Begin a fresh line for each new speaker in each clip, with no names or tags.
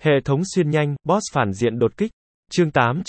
Hệ thống xuyên nhanh, boss phản diện đột kích. Chương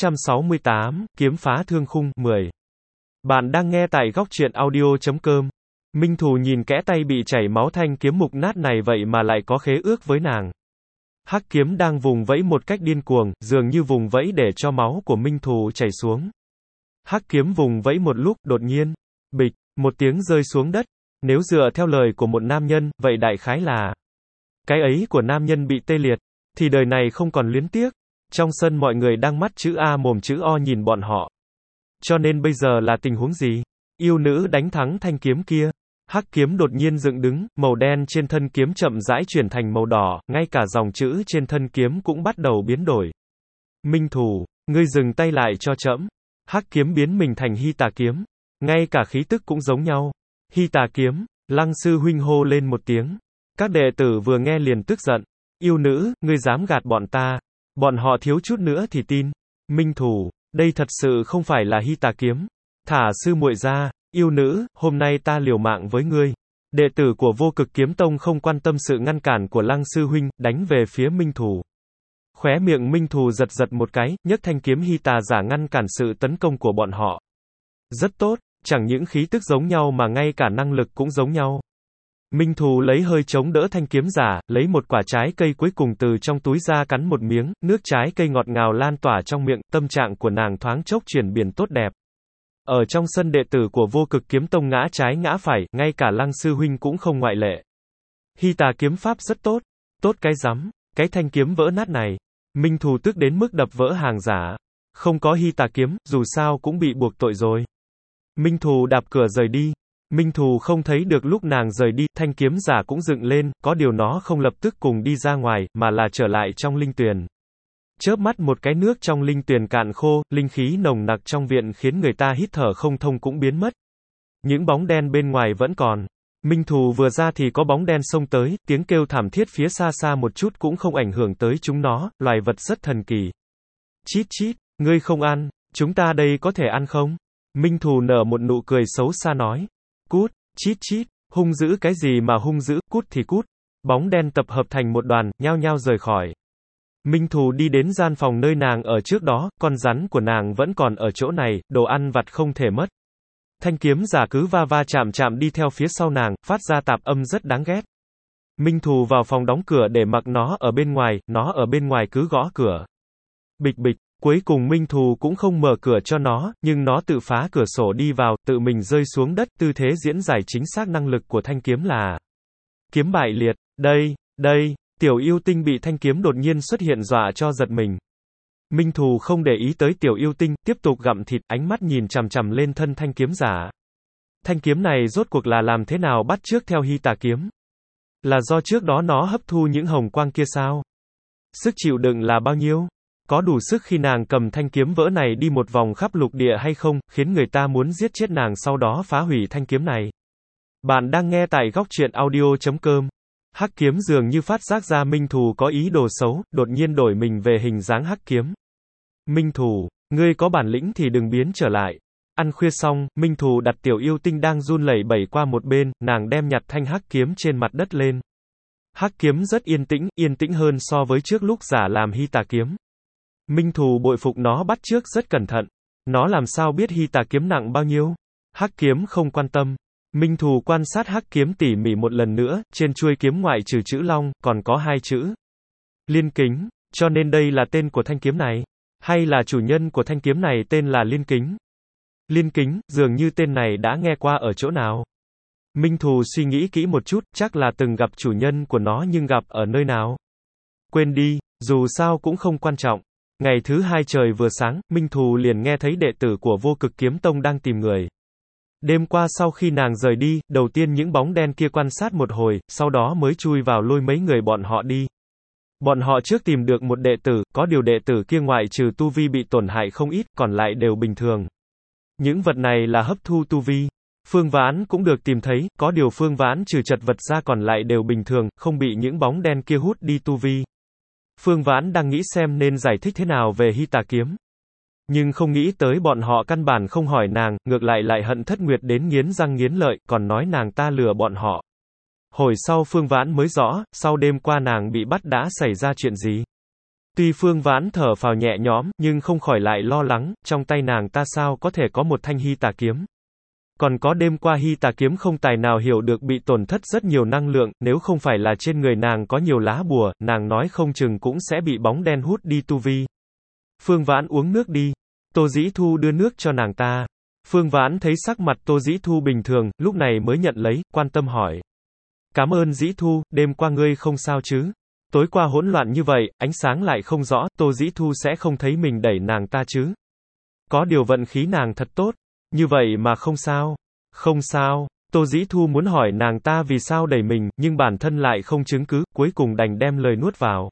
868, kiếm phá thương khung, 10. Bạn đang nghe tại góc truyện audio.com. Minh Thù nhìn kẽ tay bị chảy máu thanh kiếm mục nát này vậy mà lại có khế ước với nàng. Hắc kiếm đang vùng vẫy một cách điên cuồng, dường như vùng vẫy để cho máu của Minh Thù chảy xuống. Hắc kiếm vùng vẫy một lúc, đột nhiên, bịch, một tiếng rơi xuống đất. Nếu dựa theo lời của một nam nhân, vậy đại khái là cái ấy của nam nhân bị tê liệt, thì đời này không còn luyến tiếc. Trong sân mọi người đang mắt chữ A mồm chữ O nhìn bọn họ. Cho nên bây giờ là tình huống gì? Yêu nữ đánh thắng thanh kiếm kia. Hắc kiếm đột nhiên dựng đứng, màu đen trên thân kiếm chậm rãi chuyển thành màu đỏ, ngay cả dòng chữ trên thân kiếm cũng bắt đầu biến đổi. Minh Thù, ngươi dừng tay lại cho trẫm. Hắc kiếm biến mình thành Hy Tà kiếm. Ngay cả khí tức cũng giống nhau. Hy Tà kiếm, Lăng sư huynh hô lên một tiếng. Các đệ tử vừa nghe liền tức giận. Yêu nữ, ngươi dám gạt bọn ta. Bọn họ thiếu chút nữa thì tin. Minh Thù, đây thật sự không phải là Hy Tà kiếm. Thả sư muội ra. Yêu nữ, hôm nay ta liều mạng với ngươi. Đệ tử của Vô Cực Kiếm Tông không quan tâm sự ngăn cản của Lăng sư huynh, đánh về phía Minh Thù. Khóe miệng Minh Thù giật giật một cái, nhấc thanh kiếm Hy Tà giả ngăn cản sự tấn công của bọn họ. Rất tốt, chẳng những khí tức giống nhau mà ngay cả năng lực cũng giống nhau. Minh Thù lấy hơi chống đỡ thanh kiếm giả, lấy một quả trái cây cuối cùng từ trong túi ra cắn một miếng, nước trái cây ngọt ngào lan tỏa trong miệng, tâm trạng của nàng thoáng chốc chuyển biến tốt đẹp. Ở trong sân đệ tử của Vô Cực Kiếm Tông ngã trái ngã phải, ngay cả Lăng sư huynh cũng không ngoại lệ. Hy Tà kiếm pháp rất tốt. Tốt cái rắm, cái thanh kiếm vỡ nát này. Minh Thù tức đến mức đập vỡ hàng giả. Không có Hy Tà kiếm, dù sao cũng bị buộc tội rồi. Minh Thù đạp cửa rời đi. Minh Thù không thấy được lúc nàng rời đi, thanh kiếm giả cũng dựng lên, có điều nó không lập tức cùng đi ra ngoài, mà là trở lại trong linh tuyền. Chớp mắt một cái nước trong linh tuyền cạn khô, linh khí nồng nặc trong viện khiến người ta hít thở không thông cũng biến mất. Những bóng đen bên ngoài vẫn còn. Minh Thù vừa ra thì có bóng đen xông tới, tiếng kêu thảm thiết phía xa xa một chút cũng không ảnh hưởng tới chúng nó, loài vật rất thần kỳ. Chít chít, ngươi không ăn, chúng ta đây có thể ăn không? Minh Thù nở một nụ cười xấu xa nói. Cút, chít chít, hung dữ cái gì mà hung dữ, cút thì cút. Bóng đen tập hợp thành một đoàn, nhao nhao rời khỏi. Minh Thù đi đến gian phòng nơi nàng ở trước đó, con rắn của nàng vẫn còn ở chỗ này, đồ ăn vặt không thể mất. Thanh kiếm giả cứ va va chạm chạm đi theo phía sau nàng, phát ra tạp âm rất đáng ghét. Minh Thù vào phòng đóng cửa để mặc nó ở bên ngoài cứ gõ cửa. Bịch bịch, cuối cùng Minh Thù cũng không mở cửa cho nó, nhưng nó tự phá cửa sổ đi vào, tự mình rơi xuống đất, tư thế diễn giải chính xác năng lực của thanh kiếm là kiếm bại liệt. Đây. Tiểu yêu tinh bị thanh kiếm đột nhiên xuất hiện dọa cho giật mình. Minh Thù không để ý tới tiểu yêu tinh, tiếp tục gặm thịt, ánh mắt nhìn chằm chằm lên thân thanh kiếm giả. Thanh kiếm này rốt cuộc là làm thế nào bắt chước theo Hy Tà kiếm? Là do trước đó nó hấp thu những hồng quang kia sao? Sức chịu đựng là bao nhiêu? Có đủ sức khi nàng cầm thanh kiếm vỡ này đi một vòng khắp lục địa hay không, khiến người ta muốn giết chết nàng sau đó phá hủy thanh kiếm này? Bạn đang nghe tại góc truyện audio.com. Hắc kiếm dường như phát giác ra Minh Thù có ý đồ xấu, đột nhiên đổi mình về hình dáng hắc kiếm. Minh Thù, ngươi có bản lĩnh thì đừng biến trở lại. Ăn khuya xong, Minh Thù đặt tiểu yêu tinh đang run lẩy bẩy qua một bên, nàng đem nhặt thanh hắc kiếm trên mặt đất lên. Hắc kiếm rất yên tĩnh hơn so với trước lúc giả làm Hy Tà kiếm. Minh Thù bội phục nó bắt chước rất cẩn thận. Nó làm sao biết Hy Tà kiếm nặng bao nhiêu? Hắc kiếm không quan tâm. Minh Thù quan sát hắc kiếm tỉ mỉ một lần nữa, trên chuôi kiếm ngoại trừ chữ long, còn có hai chữ Liên Kính, cho nên đây là tên của thanh kiếm này. Hay là chủ nhân của thanh kiếm này tên là Liên Kính? Liên Kính, dường như tên này đã nghe qua ở chỗ nào. Minh Thù suy nghĩ kỹ một chút, chắc là từng gặp chủ nhân của nó nhưng gặp ở nơi nào. Quên đi, dù sao cũng không quan trọng. Ngày thứ hai trời vừa sáng, Minh Thù liền nghe thấy đệ tử của Vô Cực Kiếm Tông đang tìm người. Đêm qua sau khi nàng rời đi, đầu tiên những bóng đen kia quan sát một hồi, sau đó mới chui vào lôi mấy người bọn họ đi. Bọn họ trước tìm được một đệ tử, có điều đệ tử kia ngoại trừ tu vi bị tổn hại không ít, còn lại đều bình thường. Những vật này là hấp thu tu vi. Phương Vãn cũng được tìm thấy, có điều Phương Vãn trừ chật vật ra còn lại đều bình thường, không bị những bóng đen kia hút đi tu vi. Phương Vãn đang nghĩ xem nên giải thích thế nào về Hy Tà kiếm. Nhưng không nghĩ tới bọn họ căn bản không hỏi nàng, ngược lại hận Thất Nguyệt đến nghiến răng nghiến lợi, còn nói nàng ta lừa bọn họ. Hồi sau Phương Vãn mới rõ, sau đêm qua nàng bị bắt đã xảy ra chuyện gì. Tuy Phương Vãn thở phào nhẹ nhõm, nhưng không khỏi lại lo lắng, trong tay nàng ta sao có thể có một thanh hy tà kiếm. Còn có đêm qua hy tà kiếm không tài nào hiểu được bị tổn thất rất nhiều năng lượng, nếu không phải là trên người nàng có nhiều lá bùa, nàng nói không chừng cũng sẽ bị bóng đen hút đi tu vi. Phương Vãn uống nước đi. Tô Dĩ Thu đưa nước cho nàng ta. Phương Vãn thấy sắc mặt Tô Dĩ Thu bình thường, lúc này mới nhận lấy, quan tâm hỏi. Cảm ơn Dĩ Thu, đêm qua ngươi không sao chứ? Tối qua hỗn loạn như vậy, ánh sáng lại không rõ, Tô Dĩ Thu sẽ không thấy mình đẩy nàng ta chứ? Có điều vận khí nàng thật tốt. Như vậy mà không sao. Không sao. Tô Dĩ Thu muốn hỏi nàng ta vì sao đẩy mình, nhưng bản thân lại không chứng cứ, cuối cùng đành đem lời nuốt vào.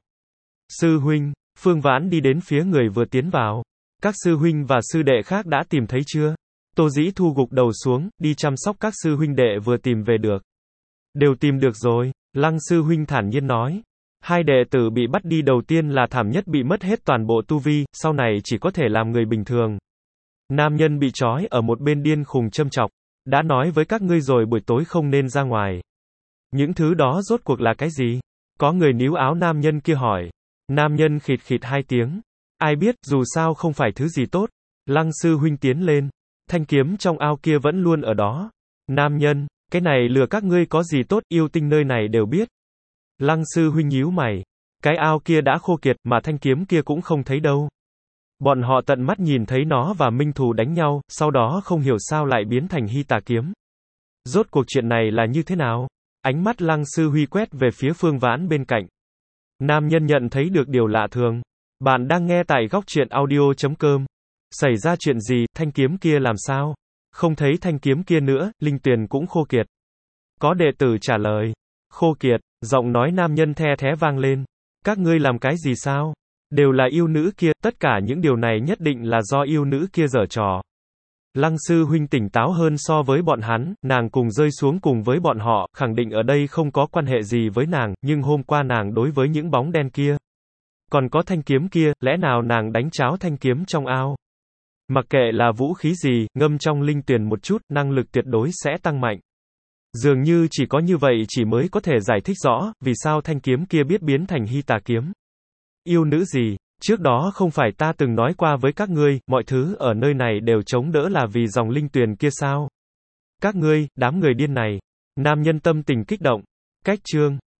Sư huynh, Phương Vãn đi đến phía người vừa tiến vào. Các sư huynh và sư đệ khác đã tìm thấy chưa? Tô Dĩ Thu gục đầu xuống, đi chăm sóc các sư huynh đệ vừa tìm về được. Đều tìm được rồi, Lăng sư huynh thản nhiên nói. Hai đệ tử bị bắt đi đầu tiên là thảm nhất, bị mất hết toàn bộ tu vi, sau này chỉ có thể làm người bình thường. Nam nhân bị trói ở một bên điên khùng châm chọc. Đã nói với các ngươi rồi buổi tối không nên ra ngoài. Những thứ đó rốt cuộc là cái gì? Có người níu áo nam nhân kia hỏi. Nam nhân khịt khịt hai tiếng. Ai biết, dù sao không phải thứ gì tốt. Lăng sư huynh tiến lên. Thanh kiếm trong ao kia vẫn luôn ở đó. Nam nhân, cái này lừa các ngươi có gì tốt, yêu tinh nơi này đều biết. Lăng sư huynh nhíu mày. Cái ao kia đã khô kiệt, mà thanh kiếm kia cũng không thấy đâu. Bọn họ tận mắt nhìn thấy nó và Minh Thù đánh nhau, sau đó không hiểu sao lại biến thành hy tà kiếm. Rốt cuộc chuyện này là như thế nào? Ánh mắt Lăng sư huy quét về phía Phương Vãn bên cạnh. Nam nhân nhận thấy được điều lạ thường. Bạn đang nghe tại góc truyện audio.com. Xảy ra chuyện gì, thanh kiếm kia làm sao? Không thấy thanh kiếm kia nữa, linh tuyền cũng khô kiệt. Có đệ tử trả lời. Khô kiệt, giọng nói nam nhân the thé vang lên. Các ngươi làm cái gì sao? Đều là yêu nữ kia, tất cả những điều này nhất định là do yêu nữ kia giở trò. Lăng sư huynh tỉnh táo hơn so với bọn hắn, nàng cùng rơi xuống cùng với bọn họ, khẳng định ở đây không có quan hệ gì với nàng, nhưng hôm qua nàng đối với những bóng đen kia. Còn có thanh kiếm kia, lẽ nào nàng đánh cháo thanh kiếm trong ao? Mặc kệ là vũ khí gì, ngâm trong linh tuyền một chút, năng lực tuyệt đối sẽ tăng mạnh. Dường như chỉ có như vậy chỉ mới có thể giải thích rõ, vì sao thanh kiếm kia biết biến thành hy tà kiếm. Yêu nữ gì? Trước đó không phải ta từng nói qua với các ngươi, mọi thứ ở nơi này đều chống đỡ là vì dòng linh tuyền kia sao? Các ngươi, đám người điên này. Nam nhân tâm tình kích động. Cách chương